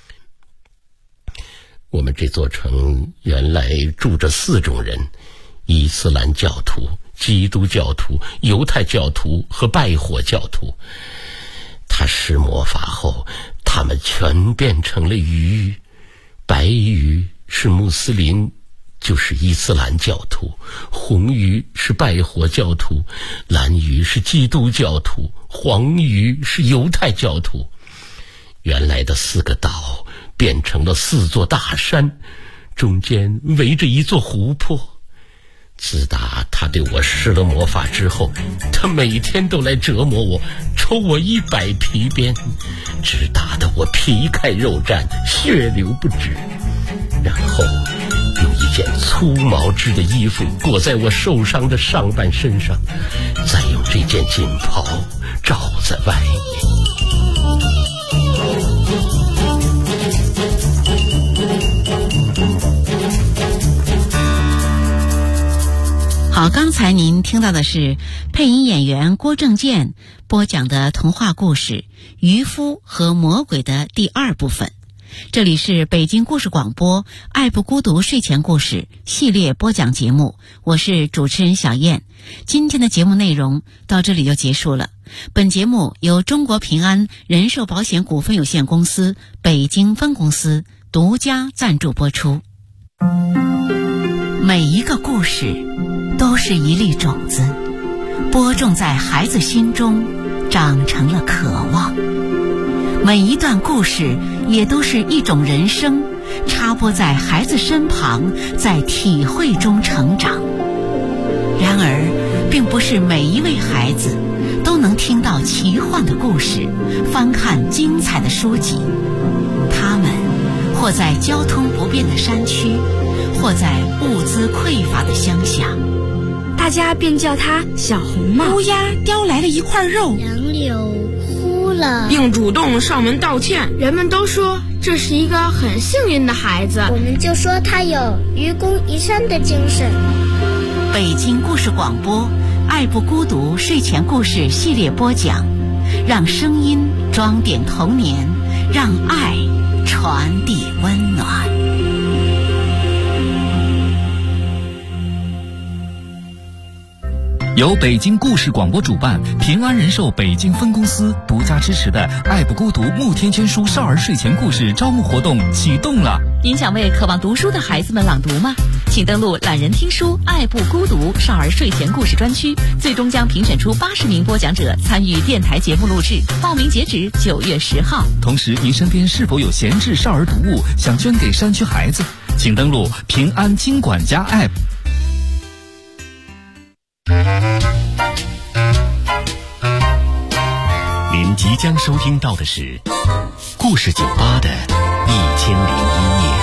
我们这座城原来住着4种人：伊斯兰教徒、基督教徒、犹太教徒和拜火教徒。他施魔法后，他们全变成了鱼。白鱼是穆斯林，就是伊斯兰教徒；红鱼是拜火教徒；蓝鱼是基督教徒；黄鱼是犹太教徒。原来的4个岛变成了4座大山，中间围着一座湖泊。自打他对我施了魔法之后，他每天都来折磨我，抽我100皮鞭，直打得我皮开肉绽，血流不止。然后用一件粗毛织的衣服裹在我受伤的上半身上，再用这件锦袍罩在外面。 好，刚才您听到的是配音演员郭正健播讲的童话故事《渔夫和魔鬼》的第2部分。这里是北京故事广播爱不孤独睡前故事系列播讲节目，我是主持人小燕。今天的节目内容到这里就结束了。本节目由中国平安人寿保险股份有限公司北京分公司独家赞助播出。每一个故事都是一粒种子，播种在孩子心中，长成了渴望。每一段故事也都是一种人生，插播在孩子身旁，在体会中成长。然而，并不是每一位孩子都能听到奇幻的故事，翻看精彩的书籍。他们或在交通不便的山区，或在物资匮乏的乡下， 大家便叫他小红帽。 乌鸦叼来了一块肉， 杨柳哭了， 并主动上门道歉。 人们都说这是一个很幸运的孩子， 我们就说他有愚公移山的精神。 北京故事广播爱不孤独睡前故事系列播讲，让声音装点童年，让爱传递温暖。 由北京故事广播主办，平安人寿北京分公司独家支持的爱不孤独慕天千书少儿睡前故事招募活动启动了。 您想为渴望读书的孩子们朗读吗？请登录懒人听书爱不孤独少儿睡前故事专区，最终将评选出80名播讲者参与电台节目录制，报名截止9月10号。 同时，您身边是否有闲置少儿读物想捐给山区孩子？请登录平安金管家 App。 您即将收听到的是故事酒吧的1001夜。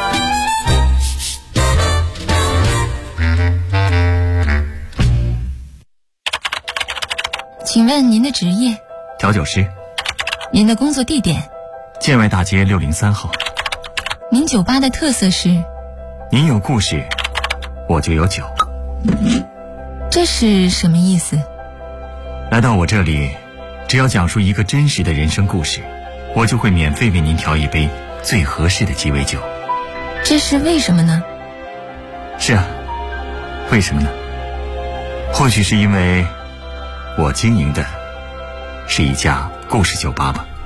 请问您的职业？ 调酒师。 您的工作地点？ 建外大街603号。 您酒吧的特色是？ 您有故事， 我就有酒。 这是什么意思？ 来到我这里，只要讲述一个真实的人生故事，我就会免费为您调一杯最合适的鸡尾酒。 这是为什么呢？ 是啊，为什么呢？或许是因为我经营的是一家故事酒吧吧。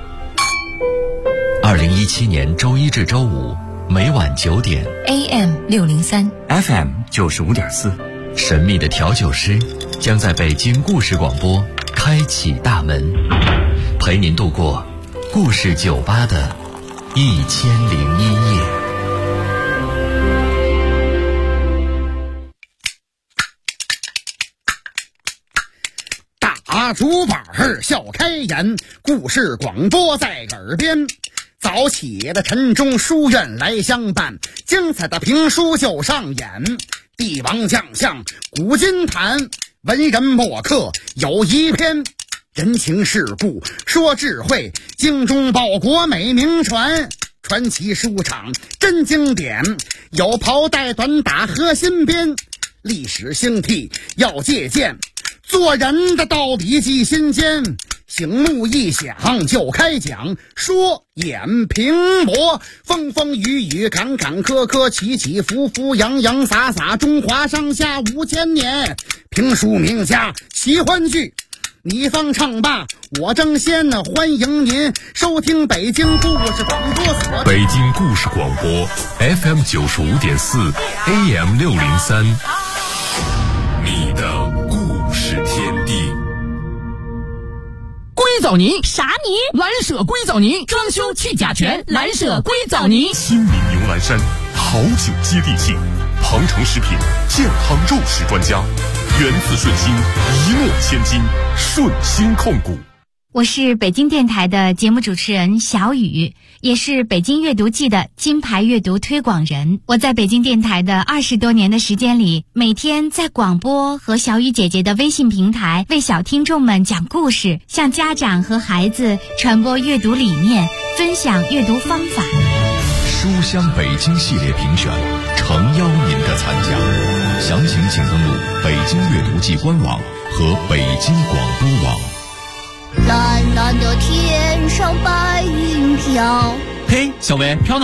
2017年周一至周五每晚9点 AM 603 FM 95.4， 神秘的调酒师将在北京故事广播开启大门，陪您度过故事酒吧的1001夜。 大竹板笑开颜，故事广播在耳边。早起的晨钟书院来相伴，精彩的评书就上演。帝王将相古今谈，文人墨客有一篇。人情世故说智慧，精忠报国美名传。传奇书场真经典，有袍带短打和新编。历史兴替要借鉴，做人的道理记心间。醒目一响就开讲，说演评驳，风风雨雨坎坎坷坷，起起伏伏洋洋洒洒，中华上下5000年。评书名家奇欢剧，你方唱罢我争先，欢迎您收听北京故事广播所。 北京故事广播 FM 95.4 AM 603，你的故事天地。 硅藻泥啥泥？蓝舍硅藻泥，装修去甲醛，蓝舍硅藻泥。 亲民牛栏山，好酒接地气，庞城食品健康肉食专家，源自顺心，一诺千金，顺心控股。 我是北京电台的节目主持人小雨，也是北京阅读季的金牌阅读推广人。我在北京电台的20多年的时间里，每天在广播和小雨姐姐的微信平台为小听众们讲故事，向家长和孩子传播阅读理念，分享阅读方法。 书香北京系列评选诚邀您的参加，详情请登录北京阅读季官网和北京广播网。 蓝蓝的天上白云飘。 嘿，小薇，飘哪